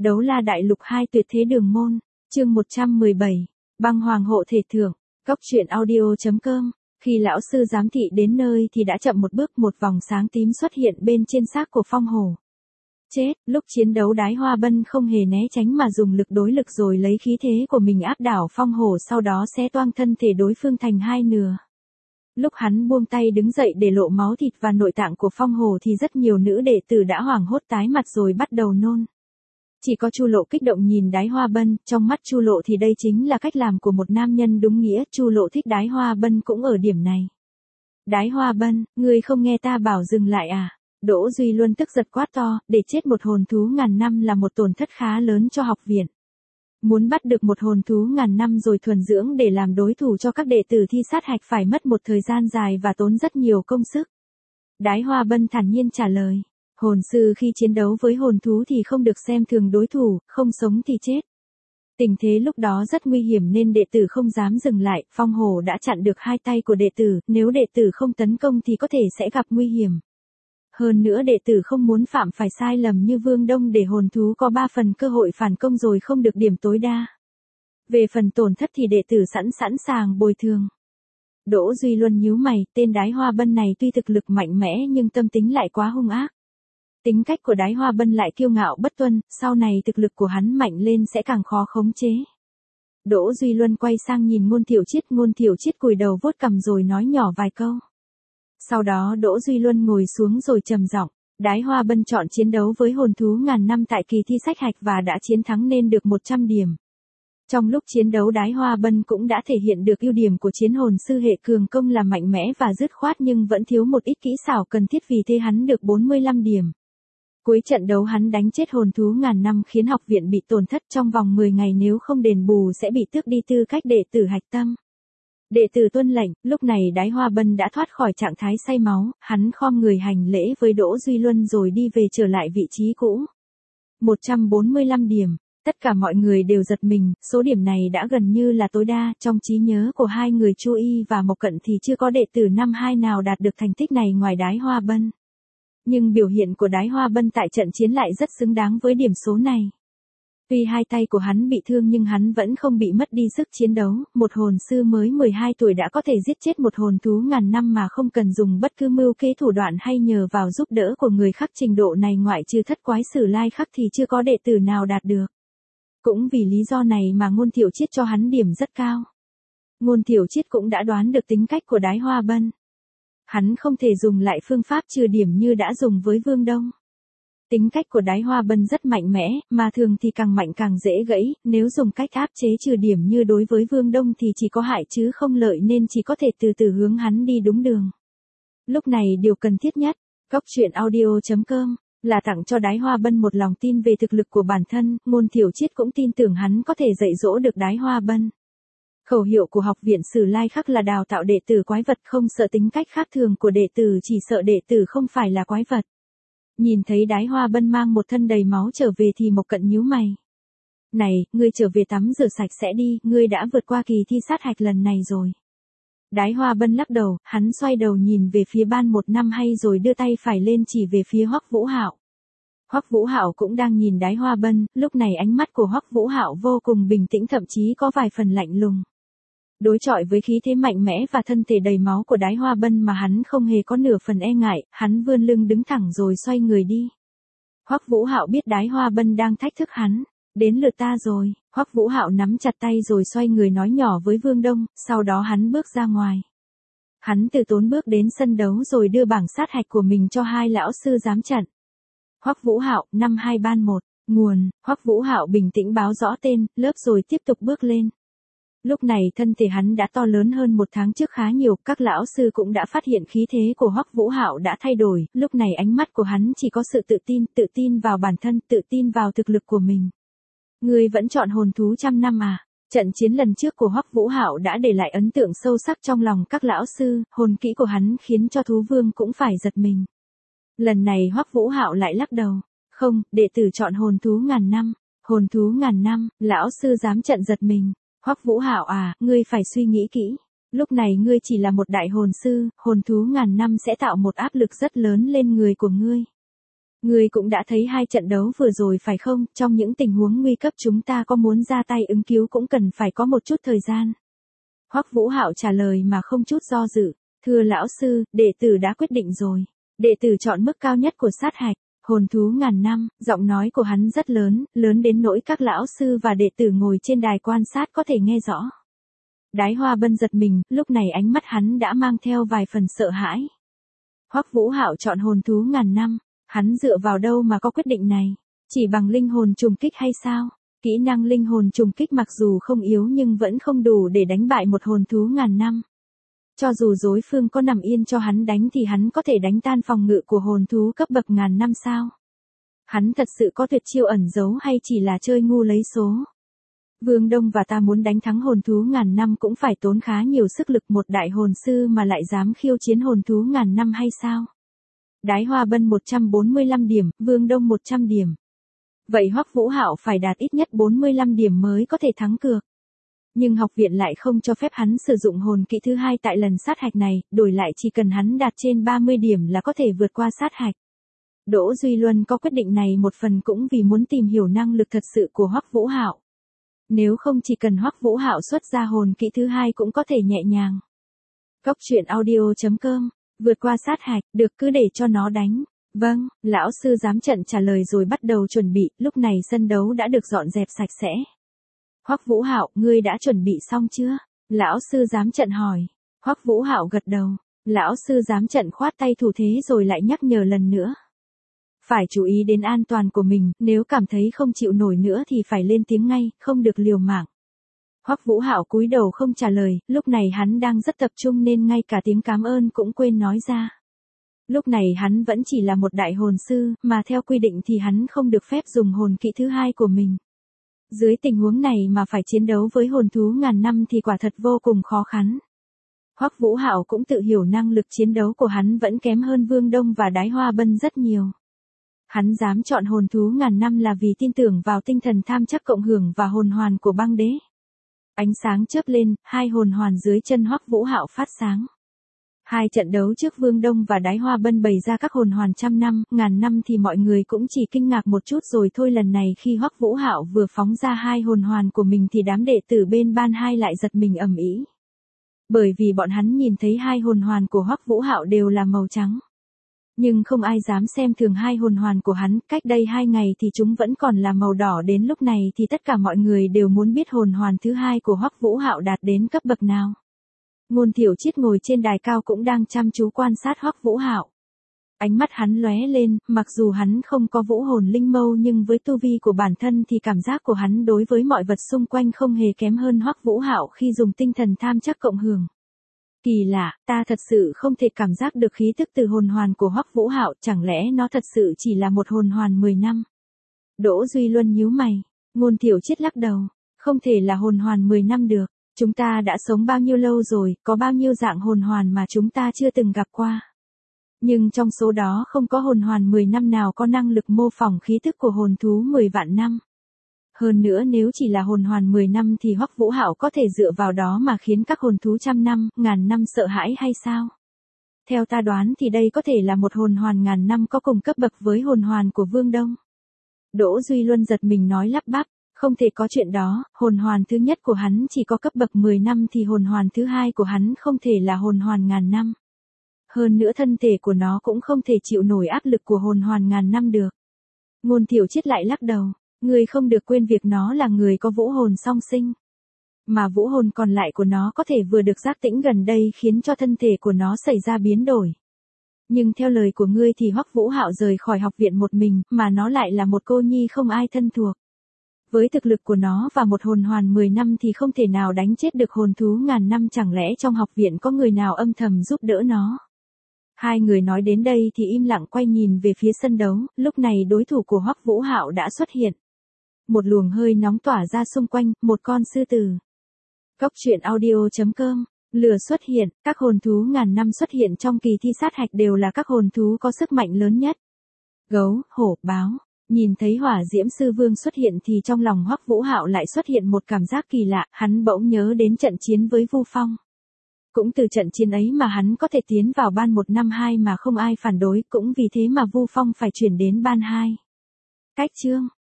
Đấu la đại lục 2 tuyệt thế đường môn, chương 117, băng hoàng hộ thể thượng, cốc truyện audio.com. Khi lão sư giám thị đến nơi thì đã chậm một bước, một vòng sáng tím xuất hiện bên trên xác của Phong Hổ. Chết, lúc chiến đấu Đái Hoa Bân không hề né tránh mà dùng lực đối lực rồi lấy khí thế của mình áp đảo Phong Hổ, sau đó xé toang thân thể đối phương thành hai nửa. Lúc hắn buông tay đứng dậy để lộ máu thịt và nội tạng của Phong Hổ thì rất nhiều nữ đệ tử đã hoảng hốt tái mặt rồi bắt đầu nôn. Chỉ có Chu Lộ kích động nhìn Đái Hoa Bân, trong mắt Chu Lộ thì đây chính là cách làm của một nam nhân đúng nghĩa, Chu Lộ thích Đái Hoa Bân cũng ở điểm này. Đái Hoa Bân, ngươi không nghe ta bảo dừng lại à? Đỗ Duy Luân tức giật quát to, để chết một hồn thú ngàn năm là một tổn thất khá lớn cho học viện. Muốn bắt được một hồn thú ngàn năm rồi thuần dưỡng để làm đối thủ cho các đệ tử thi sát hạch phải mất một thời gian dài và tốn rất nhiều công sức. Đái Hoa Bân thản nhiên trả lời. Hồn sư khi chiến đấu với hồn thú thì không được xem thường đối thủ, không sống thì chết. Tình thế lúc đó rất nguy hiểm nên đệ tử không dám dừng lại, Phong Hổ đã chặn được hai tay của đệ tử, nếu đệ tử không tấn công thì có thể sẽ gặp nguy hiểm. Hơn nữa đệ tử không muốn phạm phải sai lầm như Vương Đông để hồn thú có 3 phần cơ hội phản công rồi không được điểm tối đa. Về phần tổn thất thì đệ tử sẵn sàng bồi thường. Đỗ Duy Luân nhíu mày, tên Đái Hoa Bân này tuy thực lực mạnh mẽ nhưng tâm tính lại quá hung ác. Tính cách của Đái Hoa Bân lại kiêu ngạo bất tuân, sau này thực lực của hắn mạnh lên sẽ càng khó khống chế. Đỗ Duy Luân quay sang nhìn Ngôn Thiểu Chiết cúi đầu vuốt cằm rồi nói nhỏ vài câu. Sau đó Đỗ Duy Luân ngồi xuống rồi trầm giọng, Đái Hoa Bân chọn chiến đấu với hồn thú ngàn năm tại kỳ thi sách hạch và đã chiến thắng nên được 100 điểm. Trong lúc chiến đấu Đái Hoa Bân cũng đã thể hiện được ưu điểm của chiến hồn sư hệ cường công là mạnh mẽ và dứt khoát nhưng vẫn thiếu một ít kỹ xảo cần thiết, vì thế hắn được 45 điểm. Cuối trận đấu hắn đánh chết hồn thú ngàn năm khiến học viện bị tổn thất, trong vòng 10 ngày nếu không đền bù sẽ bị tước đi tư cách đệ tử hạch tâm. Đệ tử tuân lệnh, lúc này Đái Hoa Bân đã thoát khỏi trạng thái say máu, hắn khom người hành lễ với Đỗ Duy Luân rồi đi về trở lại vị trí cũ. 145 điểm, tất cả mọi người đều giật mình, số điểm này đã gần như là tối đa, trong trí nhớ của hai người Chu Y và Mộc Cận thì chưa có đệ tử năm 2 nào đạt được thành tích này ngoài Đái Hoa Bân. Nhưng biểu hiện của Đái Hoa Bân tại trận chiến lại rất xứng đáng với điểm số này. Tuy hai tay của hắn bị thương nhưng hắn vẫn không bị mất đi sức chiến đấu, một hồn sư mới 12 tuổi đã có thể giết chết một hồn thú ngàn năm mà không cần dùng bất cứ mưu kế thủ đoạn hay nhờ vào giúp đỡ của người khác, trình độ này ngoại trừ Thất Quái Sử Lai Khắc thì chưa có đệ tử nào đạt được. Cũng vì lý do này mà Ngôn Thiểu Chiết cho hắn điểm rất cao. Ngôn Thiểu Chiết cũng đã đoán được tính cách của Đái Hoa Bân. Hắn không thể dùng lại phương pháp trừ điểm như đã dùng với Vương Đông. Tính cách của Đái Hoa Bân rất mạnh mẽ, mà thường thì càng mạnh càng dễ gãy, nếu dùng cách áp chế trừ điểm như đối với Vương Đông thì chỉ có hại chứ không lợi nên chỉ có thể từ từ hướng hắn đi đúng đường. Lúc này điều cần thiết nhất, cốc truyện audio.com, là tặng cho Đái Hoa Bân một lòng tin về thực lực của bản thân, Ngôn Thiểu Chiết cũng tin tưởng hắn có thể dạy dỗ được Đái Hoa Bân. Khẩu hiệu của học viện Sử Lai Khắc là đào tạo đệ tử quái vật, không sợ tính cách khác thường của đệ tử, chỉ sợ đệ tử không phải là quái vật. Nhìn thấy Đái Hoa Bân mang một thân đầy máu trở về thì Mộc Cận nhíu mày. Này, ngươi trở về tắm rửa sạch sẽ đi, ngươi đã vượt qua kỳ thi sát hạch lần này rồi. Đái Hoa Bân lắc đầu, hắn xoay đầu nhìn về phía ban 1 năm hay rồi đưa tay phải lên chỉ về phía Hoắc Vũ Hạo. Hoắc Vũ Hạo cũng đang nhìn Đái Hoa Bân, lúc này ánh mắt của Hoắc Vũ Hạo vô cùng bình tĩnh, thậm chí có vài phần lạnh lùng. Đối chọi với khí thế mạnh mẽ và thân thể đầy máu của Đái Hoa Bân mà hắn không hề có nửa phần e ngại, hắn vươn lưng đứng thẳng rồi xoay người đi. Hoắc Vũ Hạo biết Đái Hoa Bân đang thách thức hắn, đến lượt ta rồi, Hoắc Vũ Hạo nắm chặt tay rồi xoay người nói nhỏ với Vương Đông, sau đó hắn bước ra ngoài. Hắn từ tốn bước đến sân đấu rồi đưa bảng sát hạch của mình cho hai lão sư giám trận. Hoắc Vũ Hạo, năm 2 ban 1, nguồn, Hoắc Vũ Hạo bình tĩnh báo rõ tên, lớp rồi tiếp tục bước lên. Lúc này thân thể hắn đã to lớn hơn 1 tháng trước khá nhiều, các lão sư cũng đã phát hiện khí thế của Hoắc Vũ Hạo đã thay đổi, lúc này ánh mắt của hắn chỉ có sự tự tin vào bản thân, tự tin vào thực lực của mình. Ngươi vẫn chọn hồn thú trăm năm à? Trận chiến lần trước của Hoắc Vũ Hạo đã để lại ấn tượng sâu sắc trong lòng các lão sư, hồn kỹ của hắn khiến cho thú vương cũng phải giật mình. Lần này Hoắc Vũ Hạo lại lắc đầu, không, đệ tử chọn hồn thú ngàn năm. Hồn thú ngàn năm, lão sư giám trận giật mình. Hoắc Vũ Hạo à, ngươi phải suy nghĩ kỹ. Lúc này ngươi chỉ là một đại hồn sư, hồn thú ngàn năm sẽ tạo một áp lực rất lớn lên người của ngươi. Ngươi cũng đã thấy hai trận đấu vừa rồi phải không, trong những tình huống nguy cấp chúng ta có muốn ra tay ứng cứu cũng cần phải có một chút thời gian. Hoắc Vũ Hạo trả lời mà không chút do dự, thưa lão sư, đệ tử đã quyết định rồi. Đệ tử chọn mức cao nhất của sát hạch, hồn thú ngàn năm, giọng nói của hắn rất lớn, lớn đến nỗi các lão sư và đệ tử ngồi trên đài quan sát có thể nghe rõ. Đái Hoa Bân giật mình, lúc này ánh mắt hắn đã mang theo vài phần sợ hãi. Hoắc Vũ Hạo chọn hồn thú ngàn năm, hắn dựa vào đâu mà có quyết định này? Chỉ bằng linh hồn trùng kích hay sao? Kỹ năng linh hồn trùng kích mặc dù không yếu nhưng vẫn không đủ để đánh bại một hồn thú ngàn năm. Cho dù đối phương có nằm yên cho hắn đánh thì hắn có thể đánh tan phòng ngự của hồn thú cấp bậc ngàn năm sao? Hắn thật sự có tuyệt chiêu ẩn giấu hay chỉ là chơi ngu lấy số? Vương Đông và ta muốn đánh thắng hồn thú ngàn năm cũng phải tốn khá nhiều sức lực, một đại hồn sư mà lại dám khiêu chiến hồn thú ngàn năm hay sao? Đái Hoa Bân 145 điểm, Vương Đông 100 điểm. Vậy Hoắc Vũ Hạo phải đạt ít nhất 45 điểm mới có thể thắng cược. Nhưng học viện lại không cho phép hắn sử dụng hồn kỹ thứ hai tại lần sát hạch này, đổi lại chỉ cần hắn đạt trên 30 điểm là có thể vượt qua sát hạch. Đỗ Duy Luân có quyết định này một phần cũng vì muốn tìm hiểu năng lực thật sự của Hoắc Vũ Hạo. Nếu không chỉ cần Hoắc Vũ Hạo xuất ra hồn kỹ thứ hai cũng có thể nhẹ nhàng. Cốc truyện audio.com, vượt qua sát hạch, được cứ để cho nó đánh. Vâng, lão sư giám trận trả lời rồi bắt đầu chuẩn bị, lúc này sân đấu đã được dọn dẹp sạch sẽ. Hoắc Vũ Hạo, ngươi đã chuẩn bị xong chưa? Lão sư giám trận hỏi. Hoắc Vũ Hạo gật đầu. Lão sư giám trận khoát tay thủ thế rồi lại nhắc nhở lần nữa. Phải chú ý đến an toàn của mình, nếu cảm thấy không chịu nổi nữa thì phải lên tiếng ngay, không được liều mạng. Hoắc Vũ Hạo cúi đầu không trả lời, lúc này hắn đang rất tập trung nên ngay cả tiếng cảm ơn cũng quên nói ra. Lúc này hắn vẫn chỉ là một đại hồn sư, mà theo quy định thì hắn không được phép dùng hồn kỹ thứ hai của mình. Dưới tình huống này mà phải chiến đấu với hồn thú ngàn năm thì quả thật vô cùng khó khăn. Hoắc Vũ Hạo cũng tự hiểu năng lực chiến đấu của hắn vẫn kém hơn Vương Đông và Đái Hoa Bân rất nhiều. Hắn dám chọn hồn thú ngàn năm là vì tin tưởng vào tinh thần tham chắc cộng hưởng và hồn hoàn của băng đế. Ánh sáng chớp lên, hai hồn hoàn dưới chân Hoắc Vũ Hạo phát sáng. Hai trận đấu trước Vương Đông và Đái Hoa Bân bày ra các hồn hoàn trăm năm, ngàn năm thì mọi người cũng chỉ kinh ngạc một chút rồi thôi. Lần này khi Hoắc Vũ Hạo vừa phóng ra hai hồn hoàn của mình thì đám đệ tử bên ban hai lại giật mình ầm ĩ. Bởi vì bọn hắn nhìn thấy hai hồn hoàn của Hoắc Vũ Hạo đều là màu trắng. Nhưng không ai dám xem thường hai hồn hoàn của hắn, cách đây 2 ngày thì chúng vẫn còn là màu đỏ, đến lúc này thì tất cả mọi người đều muốn biết hồn hoàn thứ hai của Hoắc Vũ Hạo đạt đến cấp bậc nào. Ngôn Thiểu Triết ngồi trên đài cao cũng đang chăm chú quan sát Hoắc Vũ Hạo. Ánh mắt hắn lóe lên, mặc dù hắn không có vũ hồn linh mâu nhưng với tu vi của bản thân thì cảm giác của hắn đối với mọi vật xung quanh không hề kém hơn Hoắc Vũ Hạo khi dùng tinh thần tham chắc cộng hưởng. Kỳ lạ, ta thật sự không thể cảm giác được khí tức từ hồn hoàn của Hoắc Vũ Hạo, chẳng lẽ nó thật sự chỉ là một hồn hoàn 10 năm? Đỗ Duy Luân nhíu mày, Ngôn Thiểu Triết lắc đầu, không thể là hồn hoàn 10 năm được, chúng ta đã sống bao nhiêu lâu rồi, có bao nhiêu dạng hồn hoàn mà chúng ta chưa từng gặp qua. Nhưng trong số đó không có hồn hoàn 10 năm nào có năng lực mô phỏng khí tức của hồn thú 10 vạn năm. Hơn nữa nếu chỉ là hồn hoàn 10 năm thì Hoắc Vũ Hạo có thể dựa vào đó mà khiến các hồn thú trăm năm, ngàn năm sợ hãi hay sao? Theo ta đoán thì đây có thể là một hồn hoàn ngàn năm có cùng cấp bậc với hồn hoàn của Vương Đông. Đỗ Duy Luân giật mình nói lắp bắp, không thể có chuyện đó, hồn hoàn thứ nhất của hắn chỉ có cấp bậc 10 năm thì hồn hoàn thứ hai của hắn không thể là hồn hoàn ngàn năm. Hơn nữa thân thể của nó cũng không thể chịu nổi áp lực của hồn hoàn ngàn năm được. Ngôn Thiểu Triết lại lắc đầu. Người không được quên việc nó là người có vũ hồn song sinh. Mà vũ hồn còn lại của nó có thể vừa được giác tỉnh gần đây khiến cho thân thể của nó xảy ra biến đổi. Nhưng theo lời của ngươi thì Hoắc Vũ Hạo rời khỏi học viện một mình, mà nó lại là một cô nhi không ai thân thuộc. Với thực lực của nó và một hồn hoàn 10 năm thì không thể nào đánh chết được hồn thú ngàn năm, chẳng lẽ trong học viện có người nào âm thầm giúp đỡ nó? Hai người nói đến đây thì im lặng quay nhìn về phía sân đấu, lúc này đối thủ của Hoắc Vũ Hạo đã xuất hiện. Một luồng hơi nóng tỏa ra xung quanh, một con sư tử. Cốc truyện audio.com, lửa xuất hiện, các hồn thú ngàn năm xuất hiện trong kỳ thi sát hạch đều là các hồn thú có sức mạnh lớn nhất. Gấu, hổ, báo, nhìn thấy Hỏa Diễm Sư Vương xuất hiện thì trong lòng Hoắc Vũ Hạo lại xuất hiện một cảm giác kỳ lạ, hắn bỗng nhớ đến trận chiến với Vu Phong. Cũng từ trận chiến ấy mà hắn có thể tiến vào ban 1 năm 2 mà không ai phản đối, cũng vì thế mà Vu Phong phải chuyển đến ban 2. Cách chương